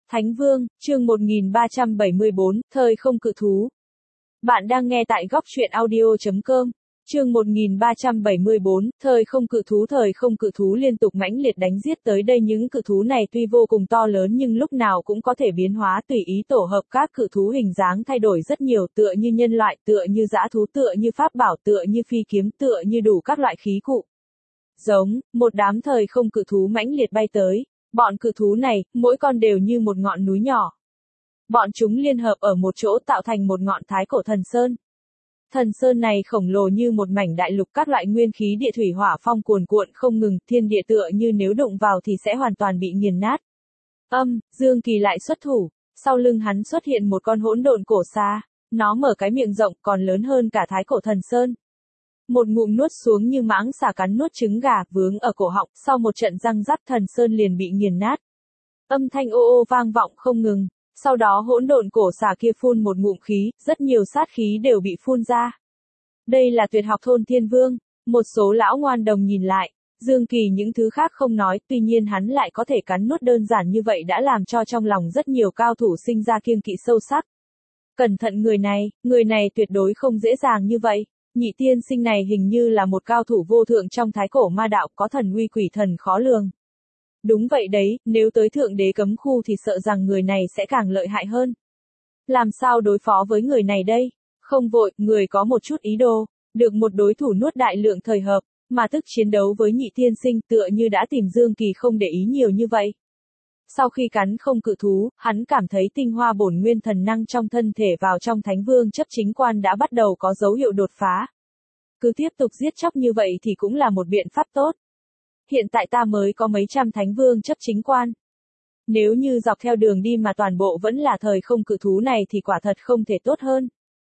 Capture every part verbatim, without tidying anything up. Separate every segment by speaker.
Speaker 1: Thánh Vương, chương một nghìn ba trăm bảy mươi bốn, Thời không cự thú. Bạn đang nghe tại góc truyện audio chấm com. Chương một nghìn ba trăm bảy mươi bốn, Thời không cự thú. Thời không cự thú liên tục mãnh liệt đánh giết tới đây. Những cự thú này tuy vô cùng to lớn nhưng lúc nào cũng có thể biến hóa tùy ý tổ hợp. Các cự thú hình dáng thay đổi rất nhiều, tựa như nhân loại, tựa như dã thú, tựa như pháp bảo, tựa như phi kiếm, tựa như đủ các loại khí cụ. Giống, một đám thời không cự thú mãnh liệt bay tới. Bọn cự thú này, mỗi con đều như một ngọn núi nhỏ. Bọn chúng liên hợp ở một chỗ tạo thành một ngọn thái cổ thần sơn. Thần sơn này khổng lồ như một mảnh đại lục, các loại nguyên khí địa thủy hỏa phong cuồn cuộn không ngừng, thiên địa tựa như nếu đụng vào thì sẽ hoàn toàn bị nghiền nát. Âm, Dương Kỳ lại xuất thủ, sau lưng hắn xuất hiện một con hỗn độn cổ xa, nó mở cái miệng rộng còn lớn hơn cả thái cổ thần sơn. Một ngụm nuốt xuống như mãng xà cắn nuốt trứng gà, vướng ở cổ họng, sau một trận răng rắc thần sơn liền bị nghiền nát. Âm thanh ô ô vang vọng không ngừng, sau đó hỗn độn cổ xà kia phun một ngụm khí, rất nhiều sát khí đều bị phun ra. Đây là tuyệt học thôn thiên vương, một số lão ngoan đồng nhìn lại, Dương Kỳ những thứ khác không nói, tuy nhiên hắn lại có thể cắn nuốt đơn giản như vậy đã làm cho trong lòng rất nhiều cao thủ sinh ra kiêng kỵ sâu sắc. Cẩn thận người này, người này tuyệt đối không dễ dàng như vậy. Nhị tiên sinh này hình như là một cao thủ vô thượng trong thái cổ ma đạo, có thần uy quỷ thần khó lường. Đúng vậy đấy, nếu tới thượng đế cấm khu thì sợ rằng người này sẽ càng lợi hại hơn. Làm sao đối phó với người này đây? Không vội, người có một chút ý đồ, được một đối thủ nuốt đại lượng thời hợp, mà tức chiến đấu với nhị tiên sinh tựa như đã tìm Dương Kỳ không để ý nhiều như vậy. Sau khi cắn không cự thú, hắn cảm thấy tinh hoa bổn nguyên thần năng trong thân thể vào trong thánh vương chấp chính quan đã bắt đầu có dấu hiệu đột phá. Cứ tiếp tục giết chóc như vậy thì cũng là một biện pháp tốt. Hiện tại ta mới có mấy trăm thánh vương chấp chính quan. Nếu như dọc theo đường đi mà toàn bộ vẫn là thời không cự thú này thì quả thật không thể tốt hơn.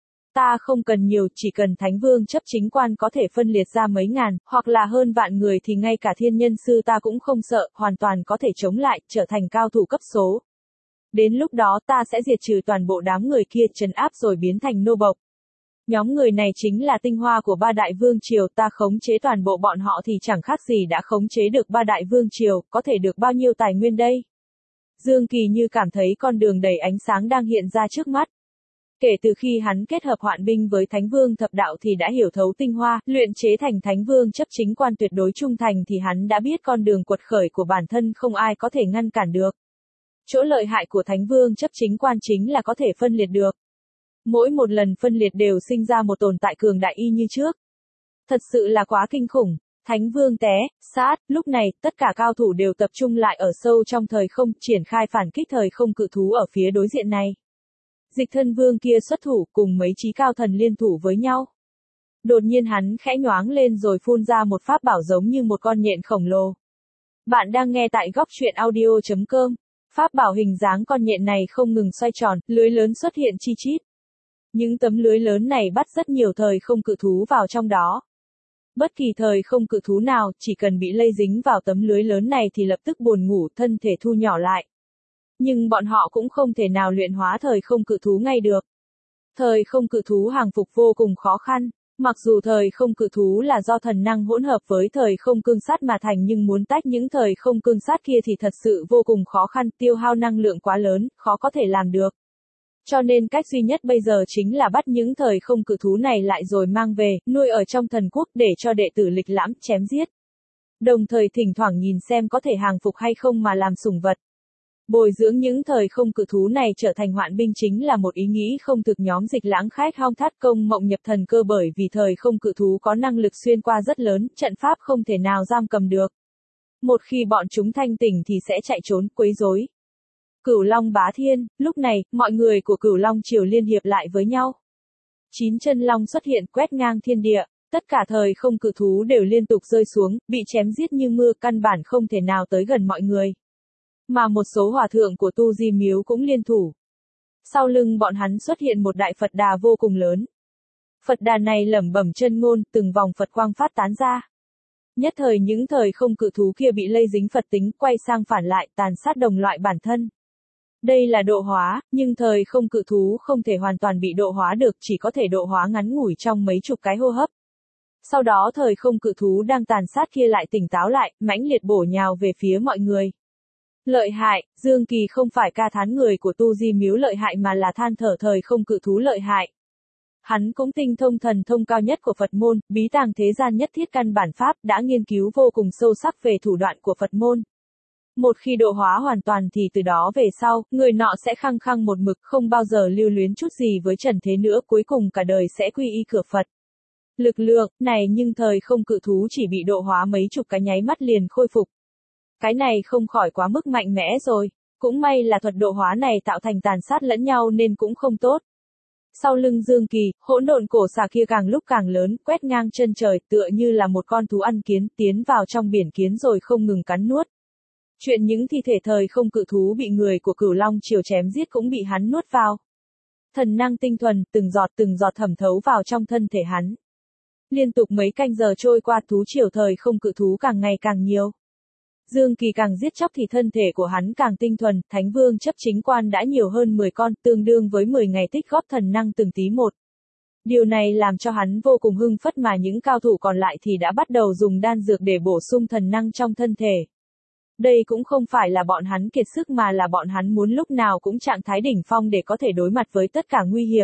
Speaker 1: Ta không cần nhiều, chỉ cần thánh vương chấp chính quan có thể phân liệt ra mấy ngàn, hoặc là hơn vạn người thì ngay cả thiên nhân sư ta cũng không sợ, hoàn toàn có thể chống lại, trở thành cao thủ cấp số. Đến lúc đó ta sẽ diệt trừ toàn bộ đám người kia, trấn áp rồi biến thành nô bộc. Nhóm người này chính là tinh hoa của ba đại vương triều, ta khống chế toàn bộ bọn họ thì chẳng khác gì đã khống chế được ba đại vương triều, có thể được bao nhiêu tài nguyên đây? Dương Kỳ như cảm thấy con đường đầy ánh sáng đang hiện ra trước mắt. Kể từ khi hắn kết hợp hoạn binh với Thánh Vương thập đạo thì đã hiểu thấu tinh hoa, luyện chế thành Thánh Vương chấp chính quan tuyệt đối trung thành thì hắn đã biết con đường quật khởi của bản thân không ai có thể ngăn cản được. Chỗ lợi hại của Thánh Vương chấp chính quan chính là có thể phân liệt được. Mỗi một lần phân liệt đều sinh ra một tồn tại cường đại y như trước. Thật sự là quá kinh khủng. Thánh Vương té, sát, lúc này, tất cả cao thủ đều tập trung lại ở sâu trong thời không, triển khai phản kích thời không cự thú ở phía đối diện này. Dịch thân vương kia xuất thủ cùng mấy chí cao thần liên thủ với nhau. Đột nhiên hắn khẽ nhoáng lên rồi phun ra một pháp bảo giống như một con nhện khổng lồ. Bạn đang nghe tại góc truyện audio chấm com. Pháp bảo hình dáng con nhện này không ngừng xoay tròn, lưới lớn xuất hiện chi chít. Những tấm lưới lớn này bắt rất nhiều thời không cự thú vào trong đó. Bất kỳ thời không cự thú nào, chỉ cần bị lây dính vào tấm lưới lớn này thì lập tức buồn ngủ, thân thể thu nhỏ lại. Nhưng bọn họ cũng không thể nào luyện hóa thời không cự thú ngay được. Thời không cự thú hàng phục vô cùng khó khăn, mặc dù thời không cự thú là do thần năng hỗn hợp với thời không cương sát mà thành nhưng muốn tách những thời không cương sát kia thì thật sự vô cùng khó khăn, tiêu hao năng lượng quá lớn, khó có thể làm được. Cho nên cách duy nhất bây giờ chính là bắt những thời không cự thú này lại rồi mang về, nuôi ở trong thần quốc để cho đệ tử lịch lãm, chém giết. Đồng thời thỉnh thoảng nhìn xem có thể hàng phục hay không mà làm sủng vật. Bồi dưỡng những thời không cự thú này trở thành hoạn binh chính là một ý nghĩ không thực nhóm dịch lãng khách hong thắt công mộng nhập thần cơ bởi vì thời không cự thú có năng lực xuyên qua rất lớn, trận pháp không thể nào giam cầm được. Một khi bọn chúng thanh tỉnh thì sẽ chạy trốn, quấy rối. Cửu Long bá thiên, lúc này, mọi người của Cửu Long triều liên hiệp lại với nhau. Chín chân long xuất hiện quét ngang thiên địa, tất cả thời không cự thú đều liên tục rơi xuống, bị chém giết như mưa, căn bản không thể nào tới gần mọi người. Mà một số hòa thượng của Tu Di Miếu cũng liên thủ. Sau lưng bọn hắn xuất hiện một đại Phật đà vô cùng lớn. Phật đà này lẩm bẩm chân ngôn, từng vòng Phật quang phát tán ra. Nhất thời những thời không cự thú kia bị lây dính Phật tính, quay sang phản lại, tàn sát đồng loại bản thân. Đây là độ hóa, nhưng thời không cự thú không thể hoàn toàn bị độ hóa được, chỉ có thể độ hóa ngắn ngủi trong mấy chục cái hô hấp. Sau đó thời không cự thú đang tàn sát kia lại tỉnh táo lại, mãnh liệt bổ nhào về phía mọi người. Lợi hại, Dương Kỳ không phải ca thán người của tu di miếu lợi hại mà là than thở thời không cự thú lợi hại. Hắn cũng tinh thông thần thông cao nhất của Phật môn, bí tàng thế gian nhất thiết căn bản pháp, đã nghiên cứu vô cùng sâu sắc về thủ đoạn của Phật môn. Một khi độ hóa hoàn toàn thì từ đó về sau, người nọ sẽ khăng khăng một mực không bao giờ lưu luyến chút gì với trần thế nữa, cuối cùng cả đời sẽ quy y cửa Phật. Lực lượng này nhưng thời không cự thú chỉ bị độ hóa mấy chục cái nháy mắt liền khôi phục. Cái này không khỏi quá mức mạnh mẽ rồi, cũng may là thuật độ hóa này tạo thành tàn sát lẫn nhau nên cũng không tốt. Sau lưng Dương Kỳ, hỗn độn cổ xà kia càng lúc càng lớn, quét ngang chân trời, tựa như là một con thú ăn kiến, tiến vào trong biển kiến rồi không ngừng cắn nuốt. Chuyện những thi thể thời không cự thú bị người của Cửu Long Triều chém giết cũng bị hắn nuốt vào. Thần năng tinh thuần, từng giọt từng giọt thẩm thấu vào trong thân thể hắn. Liên tục mấy canh giờ trôi qua, thú triều thời không cự thú càng ngày càng nhiều. Dương Kỳ càng giết chóc thì thân thể của hắn càng tinh thuần, Thánh Vương chấp chính quan đã nhiều hơn mười con, tương đương với mười ngày tích góp thần năng từng tí một. Điều này làm cho hắn vô cùng hưng phất, mà những cao thủ còn lại thì đã bắt đầu dùng đan dược để bổ sung thần năng trong thân thể. Đây cũng không phải là bọn hắn kiệt sức mà là bọn hắn muốn lúc nào cũng trạng thái đỉnh phong để có thể đối mặt với tất cả nguy hiểm.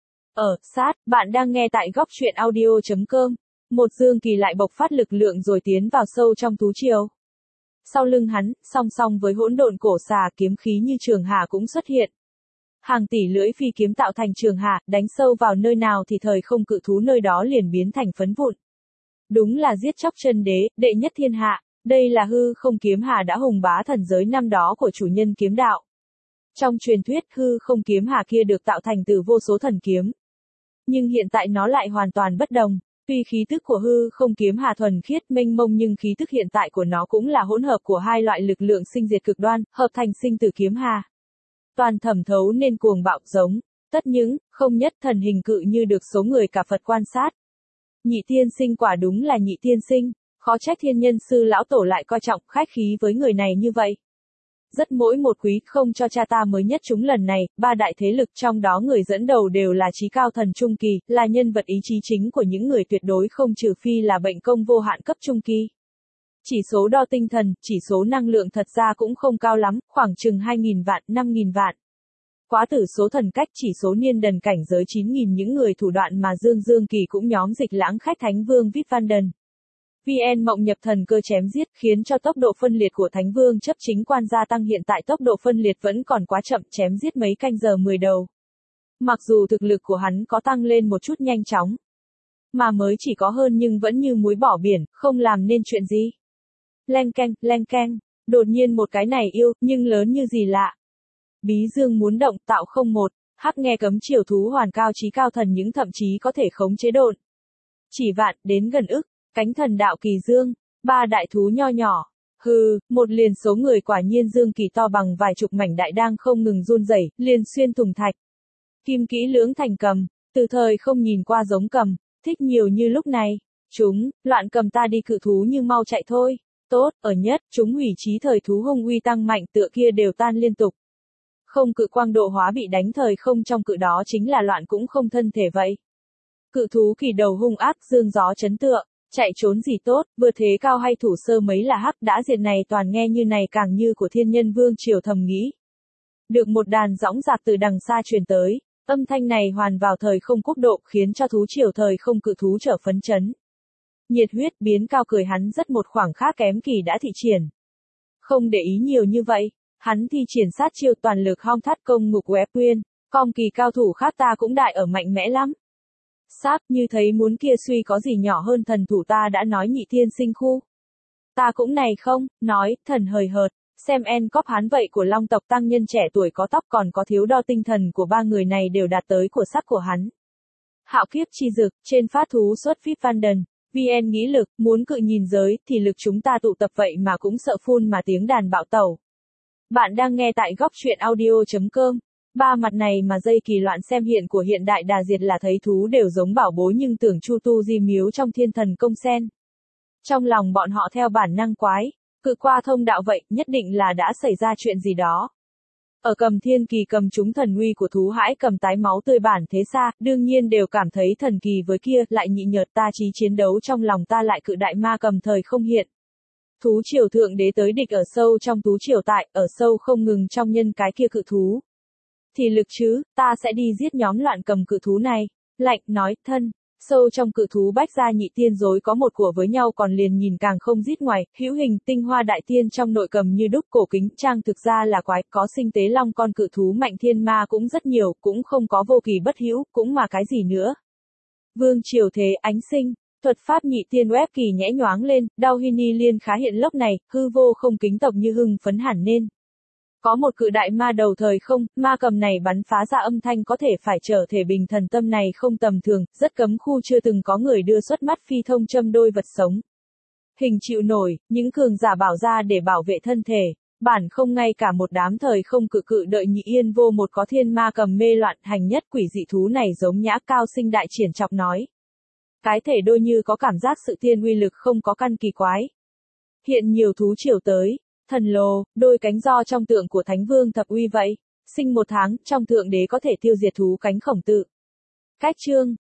Speaker 1: Ở, sát, bạn đang nghe tại góc truyện audio chấm com. Một Dương Kỳ lại bộc phát lực lượng rồi tiến vào sâu trong thú triều. Sau lưng hắn, song song với hỗn độn cổ xà, kiếm khí như trường hà cũng xuất hiện. Hàng tỷ lưỡi phi kiếm tạo thành trường hà, đánh sâu vào nơi nào thì thời không cự thú nơi đó liền biến thành phấn vụn. Đúng là giết chóc chân đế, đệ nhất thiên hạ. Đây là hư không kiếm hà đã hùng bá thần giới năm đó của chủ nhân kiếm đạo. Trong truyền thuyết, hư không kiếm hà kia được tạo thành từ vô số thần kiếm. Nhưng hiện tại nó lại hoàn toàn bất đồng. Tuy khí tức của hư không kiếm hà thuần khiết mênh mông nhưng khí tức hiện tại của nó cũng là hỗn hợp của hai loại lực lượng sinh diệt cực đoan, hợp thành sinh tử kiếm hà. Toàn thẩm thấu nên cuồng bạo giống, tất những, không nhất thần hình cự như được số người cả Phật quan sát. Nhị tiên sinh quả đúng là nhị tiên sinh, khó trách thiên nhân sư lão tổ lại coi trọng khách khí với người này như vậy. Rất mỗi một quý không cho cha ta mới nhất chúng lần này, ba đại thế lực trong đó người dẫn đầu đều là trí cao thần trung kỳ, là nhân vật ý chí chính của những người tuyệt đối không trừ phi là bệnh công vô hạn cấp trung kỳ. Chỉ số đo tinh thần, chỉ số năng lượng thật ra cũng không cao lắm, khoảng chừng hai nghìn vạn, năm nghìn vạn. Quá tử số thần cách, chỉ số niên đần cảnh giới chín nghìn những người thủ đoạn mà Dương Dương Kỳ cũng nhóm dịch lãng khách Thánh Vương Vít Văn Đần. vê en Mộng nhập thần cơ chém giết, khiến cho tốc độ phân liệt của Thánh Vương chấp chính quan gia tăng, hiện tại tốc độ phân liệt vẫn còn quá chậm, chém giết mấy canh giờ mười đầu. Mặc dù thực lực của hắn có tăng lên một chút nhanh chóng, mà mới chỉ có hơn nhưng vẫn như muối bỏ biển, không làm nên chuyện gì. Leng keng, leng keng, đột nhiên một cái này yêu, nhưng lớn như gì lạ. Bí dương muốn động, tạo không một, hắc nghe cấm triều thú hoàn cao trí cao thần những thậm chí có thể khống chế độn. Chỉ vạn, đến gần ức. Cánh thần đạo kỳ dương, ba đại thú nho nhỏ, hừ, một liền số người quả nhiên Dương Kỳ to bằng vài chục mảnh đại đang không ngừng run rẩy, liền xuyên thùng thạch. Kim kỹ lưỡng thành cầm, từ thời không nhìn qua giống cầm, thích nhiều như lúc này, chúng, loạn cầm ta đi cự thú như mau chạy thôi, tốt, ở nhất, chúng hủy trí thời thú hung uy tăng mạnh tựa kia đều tan liên tục. Không cự quang độ hóa bị đánh thời không trong cự đó chính là loạn cũng không thân thể vậy. Cự thú kỳ đầu hung ác dương gió chấn tựa. Chạy trốn gì tốt, vừa thế cao hay thủ sơ mấy là hắc, đã diệt này toàn nghe như này càng như của thiên nhân vương triều thầm nghĩ. Được một đàn dõng dạc từ đằng xa truyền tới, âm thanh này hoàn vào thời không quốc độ, khiến cho thú triều thời không cự thú trở phấn chấn. Nhiệt huyết biến cao cười hắn rất một khoảng khác kém kỳ đã thị triển. Không để ý nhiều như vậy, hắn thi triển sát chiêu toàn lực hong thắt công ngục qué quyên, con kỳ cao thủ khác ta cũng đại ở mạnh mẽ lắm. Sáp, như thấy muốn kia suy có gì nhỏ hơn thần thủ ta đã nói nhị thiên sinh khu. Ta cũng này không, nói, thần hời hợt, xem en cóp hắn vậy của long tộc tăng nhân trẻ tuổi có tóc còn có thiếu đo tinh thần của ba người này đều đạt tới của sắc của hắn. Hạo kiếp chi dực, trên phát thú xuất Vít Văn Đần, vê en nghĩ lực, muốn cự nhìn giới, thì lực chúng ta tụ tập vậy mà cũng sợ phun mà tiếng đàn bạo tẩu. Bạn đang nghe tại góc truyện audio chấm com. Ba mặt này mà dây kỳ loạn xem hiện của hiện đại đà diệt là thấy thú đều giống bảo bối nhưng tưởng chu tu di miếu trong thiên thần công sen. Trong lòng bọn họ theo bản năng quái, cự qua thông đạo vậy, nhất định là đã xảy ra chuyện gì đó. Ở cầm thiên kỳ cầm chúng thần uy của thú hãi cầm tái máu tươi bản thế xa, đương nhiên đều cảm thấy thần kỳ với kia, lại nhị nhợt ta trí chiến đấu trong lòng ta lại cự đại ma cầm thời không hiện. Thú triều thượng đế tới địch ở sâu trong thú triều tại, ở sâu không ngừng trong nhân cái kia cự thú. Thì lực chứ, ta sẽ đi giết nhóm loạn cầm cự thú này. Lạnh, nói, thân. Sâu trong cự thú bách gia nhị tiên dối có một của với nhau còn liền nhìn càng không giết ngoài, hữu hình tinh hoa đại tiên trong nội cầm như đúc cổ kính trang thực ra là quái, có sinh tế long con cự thú mạnh thiên ma cũng rất nhiều, cũng không có vô kỳ bất hữu, cũng mà cái gì nữa. Vương triều thế ánh sinh, thuật pháp nhị tiên web kỳ nhẽ nhoáng lên, đau hy ni liên khá hiện lốc này, hư vô không kính tộc như hưng phấn hẳn nên. Có một cự đại ma đầu thời không, ma cầm này bắn phá ra âm thanh có thể phải trở thể bình thần tâm này không tầm thường, rất cấm khu chưa từng có người đưa xuất mắt phi thông châm đôi vật sống. Hình chịu nổi, những cường giả bảo ra để bảo vệ thân thể, bản không ngay cả một đám thời không cự cự đợi nhị yên vô một có thiên ma cầm mê loạn hành nhất quỷ dị thú này giống nhã cao sinh đại triển chọc nói. Cái thể đôi như có cảm giác sự tiên uy lực không có căn kỳ quái. Hiện nhiều thú triều tới. Thần lồ, đôi cánh do trong tượng của Thánh Vương thập uy vậy. Sinh một tháng, trong thượng đế có thể tiêu diệt thú cánh khổng tự. Cách chương.